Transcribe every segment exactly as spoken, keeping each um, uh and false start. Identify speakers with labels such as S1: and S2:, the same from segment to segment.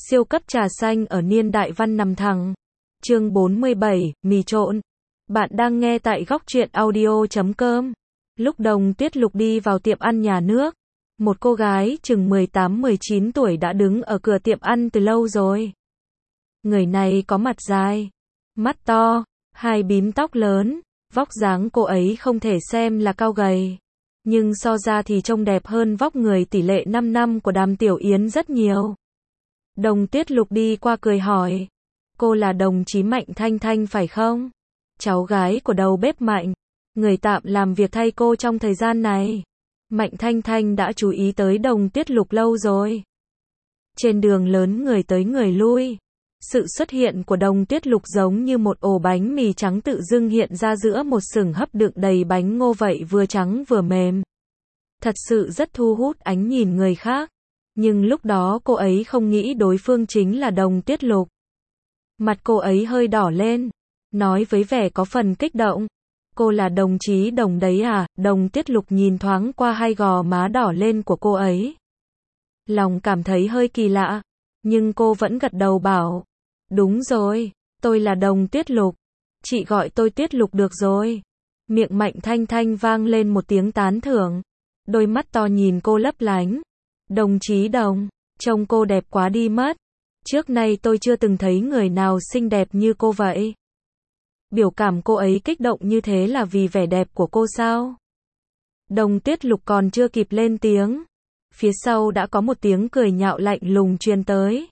S1: Siêu cấp trà xanh ở niên đại văn nằm thẳng. Chương bốn mươi bảy, mì trộn. Bạn đang nghe tại góc truyện audio chấm com. Lúc Đồng Tuyết Lục đi vào tiệm ăn nhà nước, một cô gái chừng mười tám mười chín tuổi đã đứng ở cửa tiệm ăn từ lâu rồi. Người này có mặt dài, mắt to, hai bím tóc lớn, vóc dáng cô ấy không thể xem là cao gầy, nhưng so ra thì trông đẹp hơn vóc người tỷ lệ năm năm của Đàm Tiểu Yến rất nhiều. Đồng Tuyết Lục đi qua cười hỏi, cô là đồng chí Mạnh Thanh Thanh phải không? Cháu gái của đầu bếp Mạnh, người tạm làm việc thay cô trong thời gian này. Mạnh Thanh Thanh đã chú ý tới Đồng Tuyết Lục lâu rồi. Trên đường lớn người tới người lui, sự xuất hiện của Đồng Tuyết Lục giống như một ổ bánh mì trắng tự dưng hiện ra giữa một sừng hấp đựng đầy bánh ngô vậy, vừa trắng vừa mềm. Thật sự rất thu hút ánh nhìn người khác. Nhưng lúc đó cô ấy không nghĩ đối phương chính là Đồng Tuyết Lục. Mặt cô ấy hơi đỏ lên, nói với vẻ có phần kích động, cô là đồng chí Đồng đấy à? Đồng Tuyết Lục nhìn thoáng qua hai gò má đỏ lên của cô ấy. Lòng cảm thấy hơi kỳ lạ, nhưng cô vẫn gật đầu bảo, đúng rồi, tôi là Đồng Tuyết Lục, chị gọi tôi Tuyết Lục được rồi. Miệng Mạnh Thanh Thanh vang lên một tiếng tán thưởng, đôi mắt to nhìn cô lấp lánh. Đồng chí Đồng, trông cô đẹp quá đi mất. Trước nay tôi chưa từng thấy người nào xinh đẹp như cô vậy. Biểu cảm cô ấy kích động như thế là vì vẻ đẹp của cô sao? Đồng Tuyết Lục còn chưa kịp lên tiếng, phía sau đã có một tiếng cười nhạo lạnh lùng truyền tới.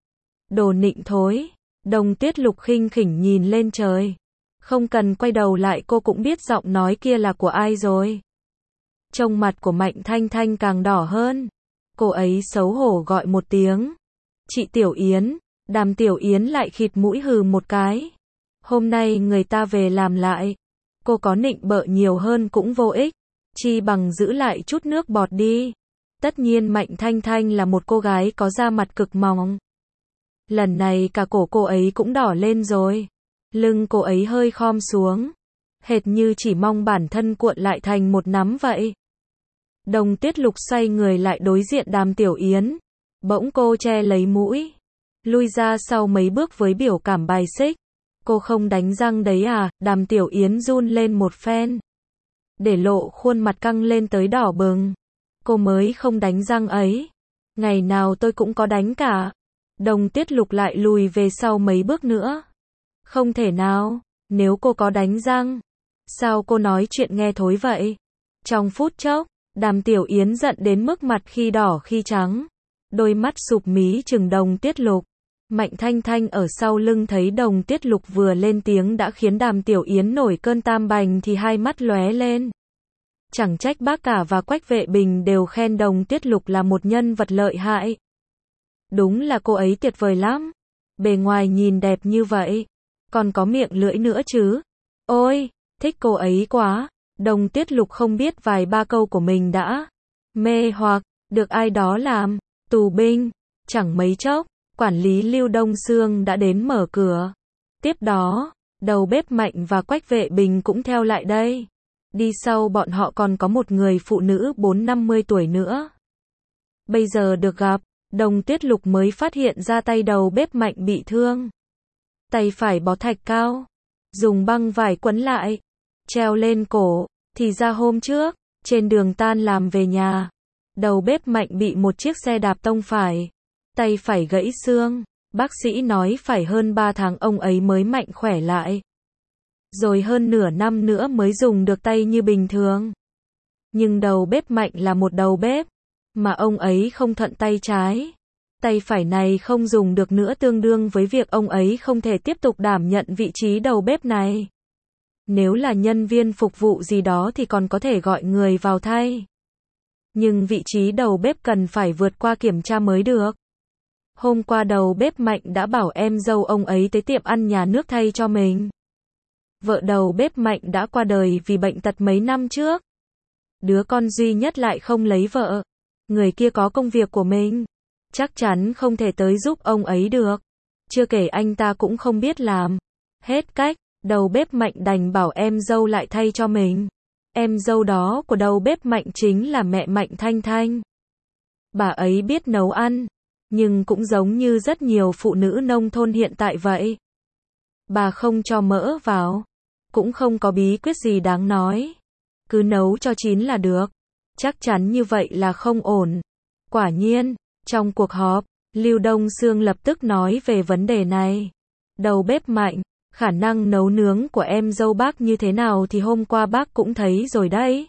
S1: Đồ nịnh thối. Đồng Tuyết Lục khinh khỉnh nhìn lên trời. Không cần quay đầu lại cô cũng biết giọng nói kia là của ai rồi. Trông mặt của Mạnh Thanh Thanh càng đỏ hơn. Cô ấy xấu hổ gọi một tiếng. Chị Tiểu Yến. Đàm Tiểu Yến lại khịt mũi hừ một cái. Hôm nay người ta về làm lại. Cô có nịnh bợ nhiều hơn cũng vô ích. Chi bằng giữ lại chút nước bọt đi. Tất nhiên Mạnh Thanh Thanh là một cô gái có da mặt cực mỏng. Lần này cả cổ cô ấy cũng đỏ lên rồi. Lưng cô ấy hơi khom xuống. Hệt như chỉ mong bản thân cuộn lại thành một nắm vậy. Đồng Tuyết Lục xoay người lại đối diện Đàm Tiểu Yến. Bỗng cô che lấy mũi, lui ra sau mấy bước với biểu cảm bài xích. Cô không đánh răng đấy à? Đàm Tiểu Yến run lên một phen, để lộ khuôn mặt căng lên tới đỏ bừng. Cô mới không đánh răng ấy. Ngày nào tôi cũng có đánh cả. Đồng Tuyết Lục lại lùi về sau mấy bước nữa. Không thể nào, nếu cô có đánh răng, sao cô nói chuyện nghe thối vậy? Trong phút chốc, Đàm Tiểu Yến giận đến mức mặt khi đỏ khi trắng. Đôi mắt sụp mí trừng Đồng Tuyết Lục. Mạnh Thanh Thanh ở sau lưng thấy Đồng Tuyết Lục vừa lên tiếng đã khiến Đàm Tiểu Yến nổi cơn tam bành thì hai mắt lóe lên. Chẳng trách bác cả và Quách Vệ Bình đều khen Đồng Tuyết Lục là một nhân vật lợi hại. Đúng là cô ấy tuyệt vời lắm. Bề ngoài nhìn đẹp như vậy, còn có miệng lưỡi nữa chứ. Ôi, thích cô ấy quá. Đồng Tuyết Lục không biết vài ba câu của mình đã mê hoặc được ai đó làm tù binh. Chẳng mấy chốc, quản lý Lưu Đông Sương đã đến mở cửa. Tiếp đó, đầu bếp Mạnh và Quách Vệ Bình cũng theo lại đây. Đi sau bọn họ còn có một người phụ nữ bốn năm mươi tuổi nữa. Bây giờ được gặp, Đồng Tuyết Lục mới phát hiện ra tay đầu bếp Mạnh bị thương. Tay phải bó thạch cao, dùng băng vải quấn lại, treo lên cổ. Thì ra hôm trước, trên đường tan làm về nhà, đầu bếp Mạnh bị một chiếc xe đạp tông phải. Tay phải gãy xương. Bác sĩ nói phải hơn ba tháng ông ấy mới mạnh khỏe lại. Rồi hơn nửa năm nữa mới dùng được tay như bình thường. Nhưng đầu bếp Mạnh là một đầu bếp, mà ông ấy không thuận tay trái. Tay phải này không dùng được nữa, tương đương với việc ông ấy không thể tiếp tục đảm nhận vị trí đầu bếp này. Nếu là nhân viên phục vụ gì đó thì còn có thể gọi người vào thay. Nhưng vị trí đầu bếp cần phải vượt qua kiểm tra mới được. Hôm qua đầu bếp Mạnh đã bảo em dâu ông ấy tới tiệm ăn nhà nước thay cho mình. Vợ đầu bếp Mạnh đã qua đời vì bệnh tật mấy năm trước. Đứa con duy nhất lại không lấy vợ. Người kia có công việc của mình, chắc chắn không thể tới giúp ông ấy được. Chưa kể anh ta cũng không biết làm. Hết cách, đầu bếp Mạnh đành bảo em dâu lại thay cho mình. Em dâu đó của đầu bếp Mạnh chính là mẹ Mạnh Thanh Thanh. Bà ấy biết nấu ăn, Nhưng cũng giống như rất nhiều phụ nữ nông thôn hiện tại vậy. Bà không cho mỡ vào. Cũng không có bí quyết gì đáng nói. Cứ nấu cho chín là được. Chắc chắn như vậy là không ổn. Quả nhiên, trong cuộc họp, Lưu Đông Xương lập tức nói về vấn đề này. Đầu bếp Mạnh, khả năng nấu nướng của em dâu bác như thế nào thì hôm qua bác cũng thấy rồi đấy.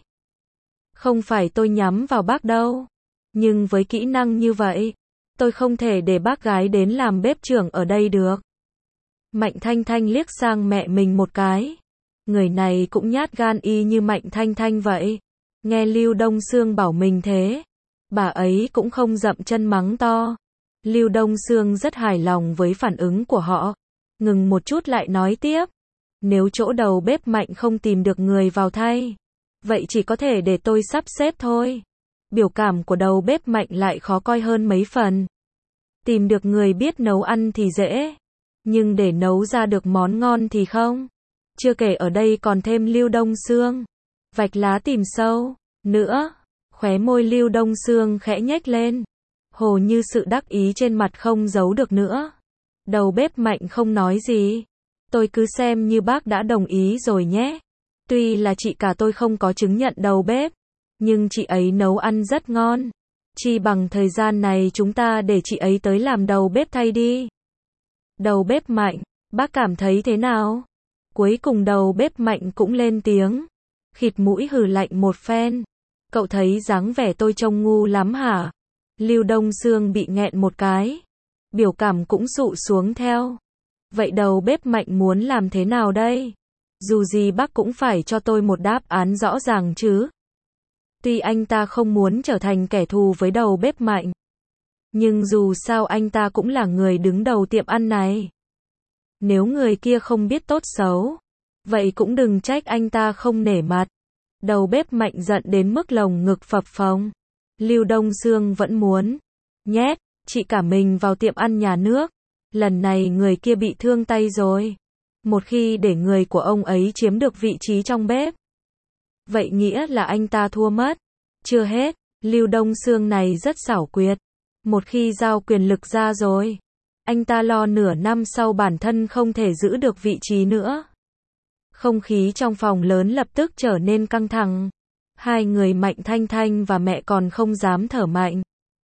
S1: Không phải tôi nhắm vào bác đâu. Nhưng với kỹ năng như vậy, tôi không thể để bác gái đến làm bếp trưởng ở đây được. Mạnh Thanh Thanh liếc sang mẹ mình một cái. Người này cũng nhát gan y như Mạnh Thanh Thanh vậy. Nghe Lưu Đông Xương bảo mình thế, bà ấy cũng không dậm chân mắng to. Lưu Đông Xương rất hài lòng với phản ứng của họ. Ngừng một chút lại nói tiếp. Nếu chỗ đầu bếp Mạnh không tìm được người vào thay, vậy chỉ có thể để tôi sắp xếp thôi. Biểu cảm của đầu bếp Mạnh lại khó coi hơn mấy phần. Tìm được người biết nấu ăn thì dễ, nhưng để nấu ra được món ngon thì không. Chưa kể ở đây còn thêm Lưu Đông Xương. Vạch lá tìm sâu. Nữa, khóe môi Lưu Đông Xương khẽ nhếch lên. Hồ như sự đắc ý trên mặt không giấu được nữa. Đầu bếp Mạnh không nói gì. Tôi cứ xem như bác đã đồng ý rồi nhé. Tuy là chị cả tôi không có chứng nhận đầu bếp, nhưng chị ấy nấu ăn rất ngon. Chi bằng thời gian này chúng ta để chị ấy tới làm đầu bếp thay đi. Đầu bếp Mạnh, bác cảm thấy thế nào? Cuối cùng đầu bếp Mạnh cũng lên tiếng. Khịt mũi hừ lạnh một phen. Cậu thấy dáng vẻ tôi trông ngu lắm hả? Lưu Đông Xương bị nghẹn một cái. Biểu cảm cũng sụ xuống theo. Vậy đầu bếp Mạnh muốn làm thế nào đây? Dù gì bác cũng phải cho tôi một đáp án rõ ràng chứ. Tuy anh ta không muốn trở thành kẻ thù với đầu bếp Mạnh, nhưng dù sao anh ta cũng là người đứng đầu tiệm ăn này. Nếu người kia không biết tốt xấu, vậy cũng đừng trách anh ta không nể mặt. Đầu bếp Mạnh giận đến mức lồng ngực phập phồng. Lưu Đông Xương vẫn muốn nhét chị cả mình vào tiệm ăn nhà nước. Lần này người kia bị thương tay rồi. Một khi để người của ông ấy chiếm được vị trí trong bếp, vậy nghĩa là anh ta thua mất. Chưa hết, Lưu Đông Xương này rất xảo quyệt. Một khi giao quyền lực ra rồi, anh ta lo nửa năm sau bản thân không thể giữ được vị trí nữa. Không khí trong phòng lớn lập tức trở nên căng thẳng. Hai người Mạnh Thanh Thanh và mẹ còn không dám thở mạnh.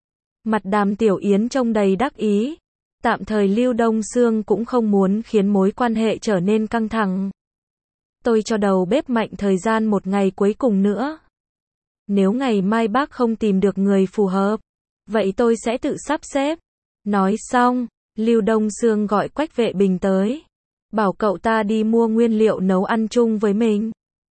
S1: Mặt Đàm Tiểu Yến trông đầy đắc ý. Tạm thời Lưu Đông Xương cũng không muốn khiến mối quan hệ trở nên căng thẳng. Tôi cho đầu bếp Mạnh thời gian một ngày cuối cùng nữa. Nếu ngày mai bác không tìm được người phù hợp, vậy tôi sẽ tự sắp xếp. Nói xong, Lưu Đông Xương gọi Quách Vệ Bình tới. Bảo cậu ta đi mua nguyên liệu nấu ăn chung với mình.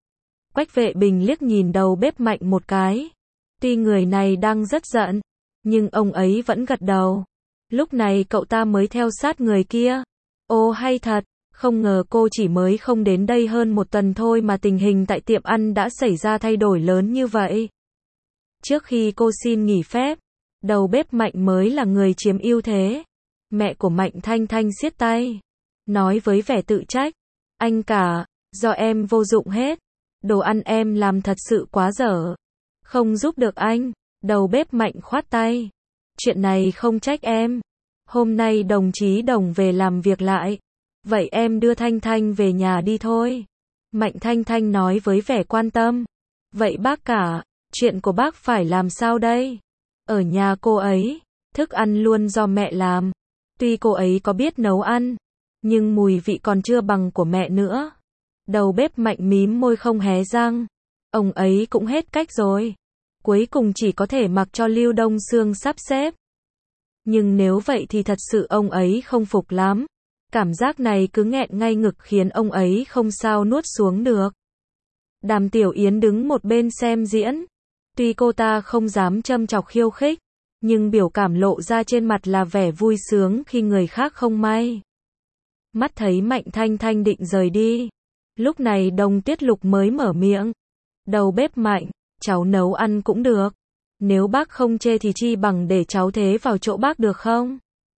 S1: Quách Vệ Bình liếc nhìn đầu bếp Mạnh một cái. Tuy người này đang rất giận, nhưng ông ấy vẫn gật đầu. Lúc này cậu ta mới theo sát người kia. Ô hay thật, không ngờ cô chỉ mới không đến đây hơn một tuần thôi mà tình hình tại tiệm ăn đã xảy ra thay đổi lớn như vậy. Trước khi cô xin nghỉ phép, đầu bếp Mạnh mới là người chiếm ưu thế. Mẹ của Mạnh Thanh Thanh siết tay, nói với vẻ tự trách. Anh cả, do em vô dụng hết. Đồ ăn em làm thật sự quá dở. Không giúp được anh. Đầu bếp Mạnh khoát tay. Chuyện này không trách em. Hôm nay đồng chí Đồng về làm việc lại. Vậy em đưa Thanh Thanh về nhà đi thôi. Mạnh Thanh Thanh nói với vẻ quan tâm. Vậy bác cả, chuyện của bác phải làm sao đây? Ở nhà cô ấy, thức ăn luôn do mẹ làm. Tuy cô ấy có biết nấu ăn, nhưng mùi vị còn chưa bằng của mẹ nữa. Đầu bếp Mạnh mím môi không hé răng. Ông ấy cũng hết cách rồi. Cuối cùng chỉ có thể mặc cho Lưu Đông Xương sắp xếp. Nhưng nếu vậy thì thật sự ông ấy không phục lắm. Cảm giác này cứ nghẹn ngay ngực khiến ông ấy không sao nuốt xuống được. Đàm Tiểu Yến đứng một bên xem diễn. Tuy cô ta không dám châm chọc khiêu khích, nhưng biểu cảm lộ ra trên mặt là vẻ vui sướng khi người khác không may. Mắt thấy Mạnh Thanh Thanh định rời đi. Lúc này Đồng Tuyết Lục mới mở miệng. Đầu bếp Mạnh, cháu nấu ăn cũng được. Nếu bác không chê thì chi bằng để cháu thế vào chỗ bác được không?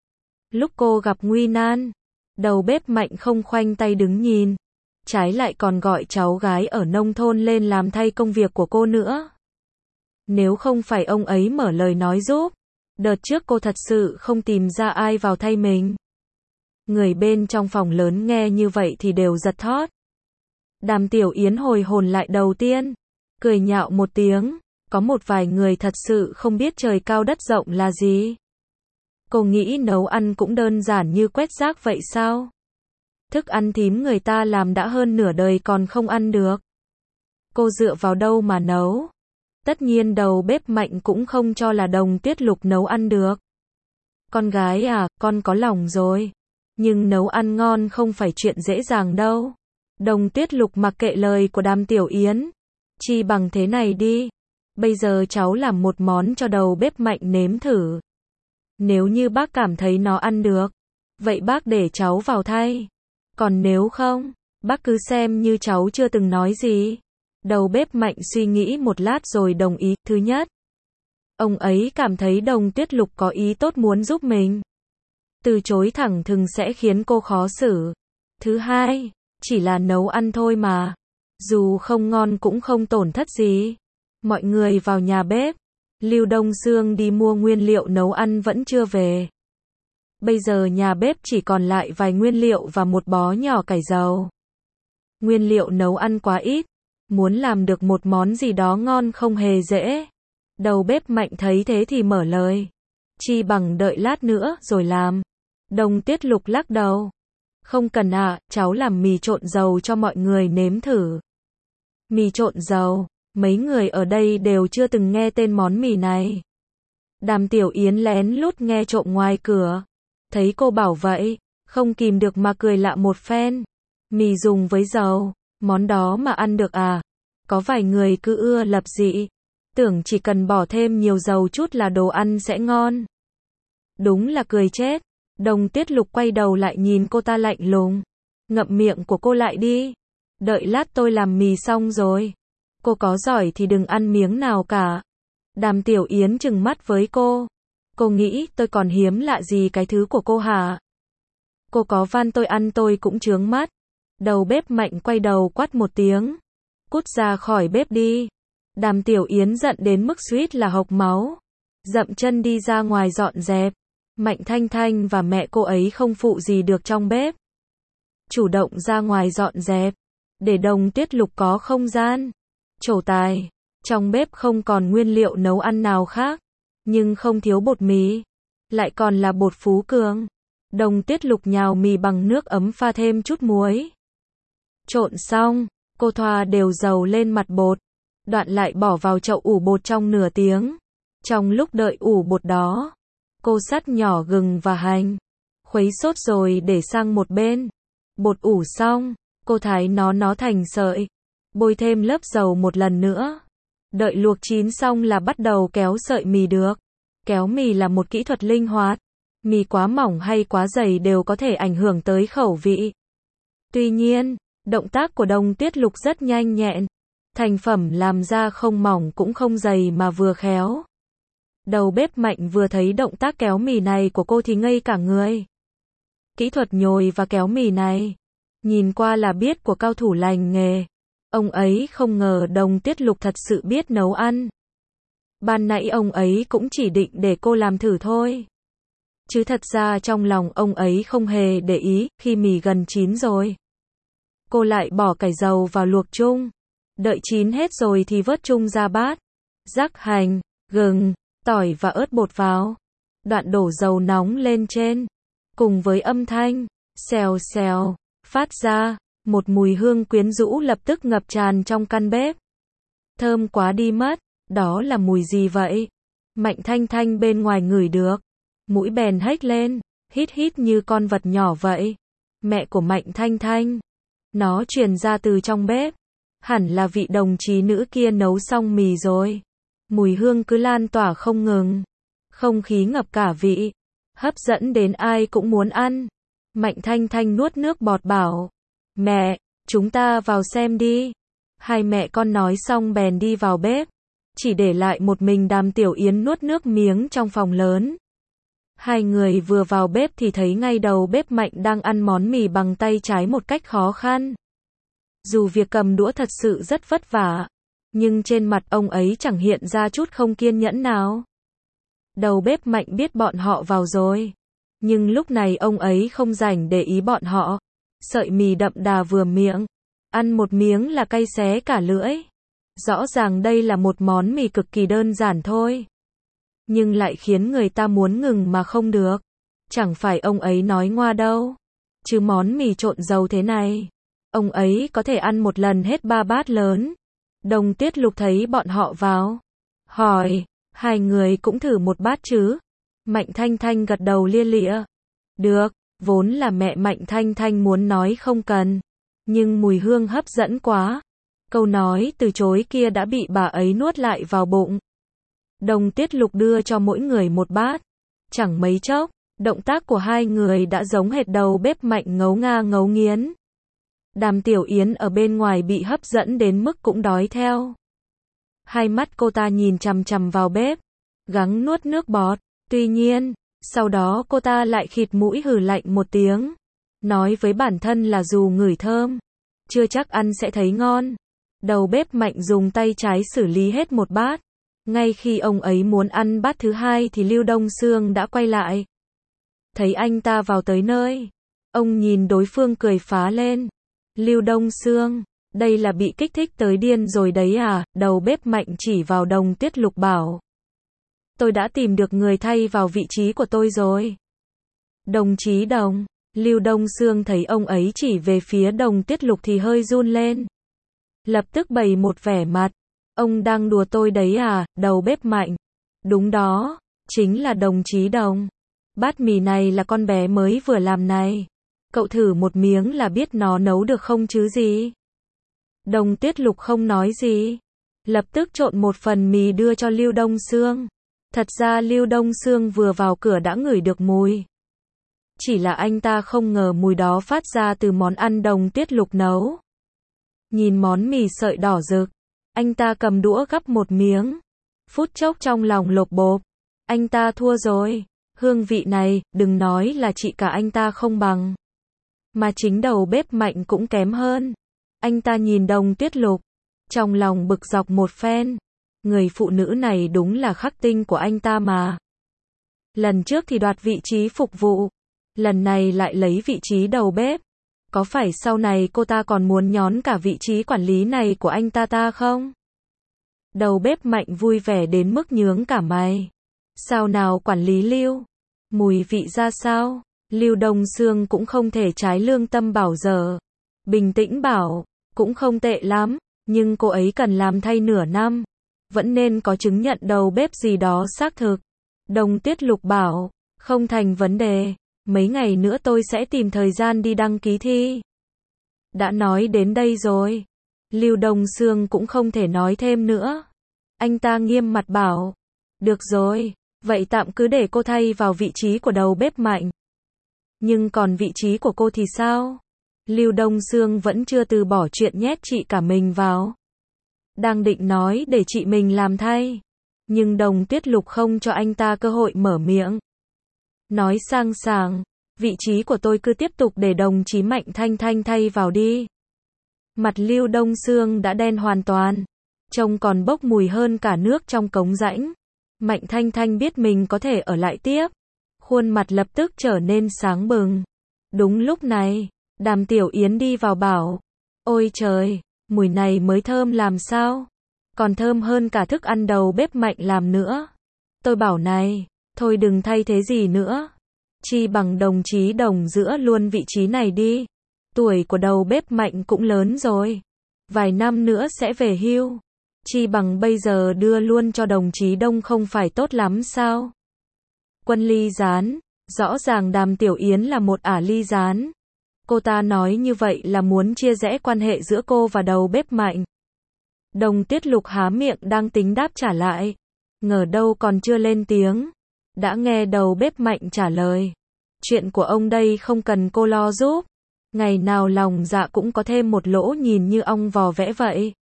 S1: Lúc cô gặp nguy nan, đầu bếp Mạnh không khoanh tay đứng nhìn. Trái lại còn gọi cháu gái ở nông thôn lên làm thay công việc của cô nữa. Nếu không phải ông ấy mở lời nói giúp, Đợt trước cô thật sự không tìm ra ai vào thay mình. Người bên trong phòng lớn nghe như vậy thì đều giật thót. Đàm Tiểu Yến hồi hồn lại đầu tiên, cười nhạo một tiếng, có một vài người thật sự không biết trời cao đất rộng là gì. Cô nghĩ nấu ăn cũng đơn giản như quét rác vậy sao? Thức ăn thím người ta làm đã hơn nửa đời còn không ăn được. Cô dựa vào đâu mà nấu? Tất nhiên đầu bếp Mạnh cũng không cho là Đồng Tuyết Lục nấu ăn được. Con gái à, con có lòng rồi. Nhưng nấu ăn ngon không phải chuyện dễ dàng đâu. Đồng Tuyết Lục mặc kệ lời của Đàm Tiểu Yến. Chi bằng thế này đi. Bây giờ cháu làm một món cho đầu bếp Mạnh nếm thử. Nếu như bác cảm thấy nó ăn được, vậy bác để cháu vào thay. Còn nếu không, bác cứ xem như cháu chưa từng nói gì. Đầu bếp Mạnh suy nghĩ một lát rồi đồng ý. Thứ nhất, ông ấy cảm thấy Đồng Tuyết Lục có ý tốt muốn giúp mình. Từ chối thẳng thừng sẽ khiến cô khó xử. Thứ hai, chỉ là nấu ăn thôi mà. Dù không ngon cũng không tổn thất gì. Mọi người vào nhà bếp. Lưu Đông Sương đi mua nguyên liệu nấu ăn vẫn chưa về. Bây giờ nhà bếp chỉ còn lại vài nguyên liệu và một bó nhỏ cải dầu. Nguyên liệu nấu ăn quá ít. Muốn làm được một món gì đó ngon không hề dễ. Đầu bếp Mạnh thấy thế thì mở lời. Chi bằng đợi lát nữa rồi làm. Đồng Tuyết Lục lắc đầu. Không cần ạ, à, cháu làm mì trộn dầu cho mọi người nếm thử. Mì trộn dầu, mấy người ở đây đều chưa từng nghe tên món mì này. Đàm Tiểu Yến lén lút nghe trộm ngoài cửa. Thấy cô bảo vậy, không kìm được mà cười lạ một phen. Mì dùng với dầu, món đó mà ăn được à? Có vài người cứ ưa lập dị. Tưởng chỉ cần bỏ thêm nhiều dầu chút là đồ ăn sẽ ngon. Đúng là cười chết. Đồng Tuyết Lục quay đầu lại nhìn cô ta lạnh lùng. Ngậm miệng của cô lại đi. Đợi lát tôi làm mì xong rồi. Cô có giỏi thì đừng ăn miếng nào cả. Đàm Tiểu Yến trừng mắt với cô. Cô nghĩ tôi còn hiếm lạ gì cái thứ của cô hả? Cô có van tôi ăn tôi cũng chướng mắt. Đầu bếp Mạnh quay đầu quát một tiếng. Cút ra khỏi bếp đi. Đàm Tiểu Yến giận đến mức suýt là hộc máu. Dậm chân đi ra ngoài dọn dẹp. Mạnh Thanh Thanh và mẹ cô ấy không phụ gì được trong bếp. Chủ động ra ngoài dọn dẹp. Để Đồng Tuyết Lục có không gian. Trổ tài. Trong bếp không còn nguyên liệu nấu ăn nào khác. Nhưng không thiếu bột mì. Lại còn là bột Phú Cường. Đồng Tuyết Lục nhào mì bằng nước ấm pha thêm chút muối. Trộn xong, cô thoa đều dầu lên mặt bột. Đoạn lại bỏ vào chậu ủ bột trong nửa tiếng. Trong lúc đợi ủ bột đó, cô sắt nhỏ gừng và hành. Khuấy sốt rồi để sang một bên. Bột ủ xong, cô thái nó nó thành sợi. Bôi thêm lớp dầu một lần nữa. Đợi luộc chín xong là bắt đầu kéo sợi mì được. Kéo mì là một kỹ thuật linh hoạt. Mì quá mỏng hay quá dày đều có thể ảnh hưởng tới khẩu vị. Tuy nhiên, động tác của Đồng Tuyết Lục rất nhanh nhẹn. Thành phẩm làm ra không mỏng cũng không dày mà vừa khéo. Đầu bếp Mạnh vừa thấy động tác kéo mì này của cô thì ngây cả người. Kỹ thuật nhồi và kéo mì này, nhìn qua là biết của cao thủ lành nghề. Ông ấy không ngờ Đồng Tuyết Lục thật sự biết nấu ăn. Ban nãy ông ấy cũng chỉ định để cô làm thử thôi. Chứ thật ra trong lòng ông ấy không hề để ý. Khi mì gần chín rồi, cô lại bỏ cải dầu vào luộc chung. Đợi chín hết rồi thì vớt chung ra bát. Rắc hành, gừng, tỏi và ớt bột vào. Đoạn đổ dầu nóng lên trên. Cùng với âm thanh xèo xèo phát ra, một mùi hương quyến rũ lập tức ngập tràn trong căn bếp. Thơm quá đi mất. Đó là mùi gì vậy? Mạnh Thanh Thanh bên ngoài ngửi được. Mũi bèn hếch lên, hít hít như con vật nhỏ vậy. Mẹ của Mạnh Thanh Thanh. Nó truyền ra từ trong bếp. Hẳn là vị đồng chí nữ kia nấu xong mì rồi. Mùi hương cứ lan tỏa không ngừng. Không khí ngập cả vị. Hấp dẫn đến ai cũng muốn ăn. Mạnh Thanh Thanh nuốt nước bọt bảo. Mẹ, chúng ta vào xem đi. Hai mẹ con nói xong bèn đi vào bếp. Chỉ để lại một mình Đàm Tiểu Yến nuốt nước miếng trong phòng lớn. Hai người vừa vào bếp thì thấy ngay đầu bếp Mạnh đang ăn món mì bằng tay trái một cách khó khăn. Dù việc cầm đũa thật sự rất vất vả, nhưng trên mặt ông ấy chẳng hiện ra chút không kiên nhẫn nào. Đầu bếp Mạnh biết bọn họ vào rồi. Nhưng lúc này ông ấy không rảnh để ý bọn họ. Sợi mì đậm đà vừa miệng. Ăn một miếng là cay xé cả lưỡi. Rõ ràng đây là một món mì cực kỳ đơn giản thôi. Nhưng lại khiến người ta muốn ngừng mà không được. Chẳng phải ông ấy nói ngoa đâu. Chứ món mì trộn dầu thế này, ông ấy có thể ăn một lần hết ba bát lớn. Đồng Tiết Lục thấy bọn họ vào. Hỏi, hai người cũng thử một bát chứ? Mạnh Thanh Thanh gật đầu lia lịa. Được, vốn là mẹ Mạnh Thanh Thanh muốn nói không cần. Nhưng mùi hương hấp dẫn quá. Câu nói từ chối kia đã bị bà ấy nuốt lại vào bụng. Đồng Tiết Lục đưa cho mỗi người một bát. Chẳng mấy chốc, động tác của hai người đã giống hệt đầu bếp Mạnh ngấu nga ngấu nghiến. Đàm Tiểu Yến ở bên ngoài bị hấp dẫn đến mức cũng đói theo. Hai mắt cô ta nhìn chằm chằm vào bếp, gắng nuốt nước bọt. Tuy nhiên, sau đó cô ta lại khịt mũi hừ lạnh một tiếng. Nói với bản thân là dù ngửi thơm, chưa chắc ăn sẽ thấy ngon. Đầu bếp Mạnh dùng tay trái xử lý hết một bát. Ngay khi ông ấy muốn ăn bát thứ hai thì Lưu Đông Sương đã quay lại. Thấy anh ta vào tới nơi, ông nhìn đối phương cười phá lên. Lưu Đông Sương, đây là bị kích thích tới điên rồi đấy à? Đầu bếp Mạnh chỉ vào Đồng Tiết Lục bảo. Tôi đã tìm được người thay vào vị trí của tôi rồi. Đồng chí Đồng. Lưu Đông Sương thấy ông ấy chỉ về phía Đồng Tiết Lục thì hơi run lên. Lập tức bày một vẻ mặt. Ông đang đùa tôi đấy à? Đầu bếp Mạnh. Đúng đó, chính là đồng chí Đồng. Bát mì này là con bé mới vừa làm này. Cậu thử một miếng là biết nó nấu được không chứ gì. Đồng Tiết Lục không nói gì. Lập tức trộn một phần mì đưa cho Lưu Đông Sương. Thật ra Lưu Đông Sương vừa vào cửa đã ngửi được mùi. Chỉ là anh ta không ngờ mùi đó phát ra từ món ăn Đồng Tiết Lục nấu. Nhìn món mì sợi đỏ rực, anh ta cầm đũa gắp một miếng. Phút chốc trong lòng lột bột. Anh ta thua rồi. Hương vị này, đừng nói là chị cả anh ta không bằng. Mà chính đầu bếp Mạnh cũng kém hơn. Anh ta nhìn Đồng Tiết Lục. Trong lòng bực dọc một phen. Người phụ nữ này đúng là khắc tinh của anh ta mà. Lần trước thì đoạt vị trí phục vụ. Lần này lại lấy vị trí đầu bếp. Có phải sau này cô ta còn muốn nhón cả vị trí quản lý này của anh ta ta không? Đầu bếp Mạnh vui vẻ đến mức nhướng cả mày. Sao nào quản lý Lưu? Mùi vị ra sao? Lưu Đông Sương cũng không thể trái lương tâm bảo dở. Bình tĩnh bảo, cũng không tệ lắm, nhưng cô ấy cần làm thay nửa năm. Vẫn nên có chứng nhận đầu bếp gì đó xác thực. Đồng Tiết Lục bảo, không thành vấn đề. Mấy ngày nữa tôi sẽ tìm thời gian đi đăng ký thi. Đã nói đến đây rồi. Lưu Đông Sương cũng không thể nói thêm nữa. Anh ta nghiêm mặt bảo. Được rồi, vậy tạm cứ để cô thay vào vị trí của đầu bếp Mạnh. Nhưng còn vị trí của cô thì sao? Lưu Đông Sương vẫn chưa từ bỏ chuyện nhét chị cả mình vào. Đang định nói để chị mình làm thay. Nhưng Đồng Tiết Lục không cho anh ta cơ hội mở miệng. Nói sang sảng, vị trí của tôi cứ tiếp tục để đồng chí Mạnh Thanh Thanh thay vào đi. Mặt Lưu Đông Sương đã đen hoàn toàn. Trông còn bốc mùi hơn cả nước trong cống rãnh. Mạnh Thanh Thanh biết mình có thể ở lại tiếp. Khuôn mặt lập tức trở nên sáng bừng. Đúng lúc này, Đàm Tiểu Yến đi vào bảo. Ôi trời, mùi này mới thơm làm sao? Còn thơm hơn cả thức ăn đầu bếp Mạnh làm nữa. Tôi bảo này, thôi đừng thay thế gì nữa. Chi bằng đồng chí Đồng giữa luôn vị trí này đi. Tuổi của đầu bếp Mạnh cũng lớn rồi. Vài năm nữa sẽ về hưu. Chi bằng bây giờ đưa luôn cho đồng chí Đông không phải tốt lắm sao? Quân ly gián. Rõ ràng Đàm Tiểu Yến là một ả ly gián. Cô ta nói như vậy là muốn chia rẽ quan hệ giữa cô và đầu bếp Mạnh. Đồng Tiết Lục há miệng đang tính đáp trả lại. Ngờ đâu còn chưa lên tiếng. Đã nghe đầu bếp Mạnh trả lời. Chuyện của ông đây không cần cô lo giúp. Ngày nào lòng dạ cũng có thêm một lỗ nhìn như ong vò vẽ vậy.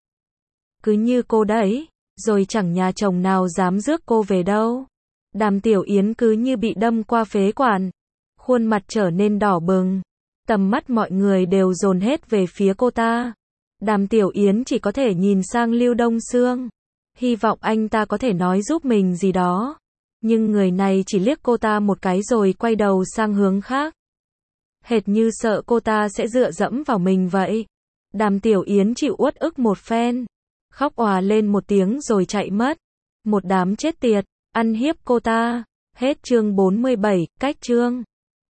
S1: Cứ như cô đấy, rồi chẳng nhà chồng nào dám rước cô về đâu. Đàm Tiểu Yến cứ như bị đâm qua phế quản. Khuôn mặt trở nên đỏ bừng. Tầm mắt mọi người đều dồn hết về phía cô ta. Đàm Tiểu Yến chỉ có thể nhìn sang Lưu Đông Sương. Hy vọng anh ta có thể nói giúp mình gì đó. Nhưng người này chỉ liếc cô ta một cái rồi quay đầu sang hướng khác. Hệt như sợ cô ta sẽ dựa dẫm vào mình vậy. Đàm Tiểu Yến chịu uất ức một phen. Khóc òa lên một tiếng rồi chạy mất. Một đám chết tiệt, ăn hiếp cô ta. Hết chương bốn mươi bảy, cách chương.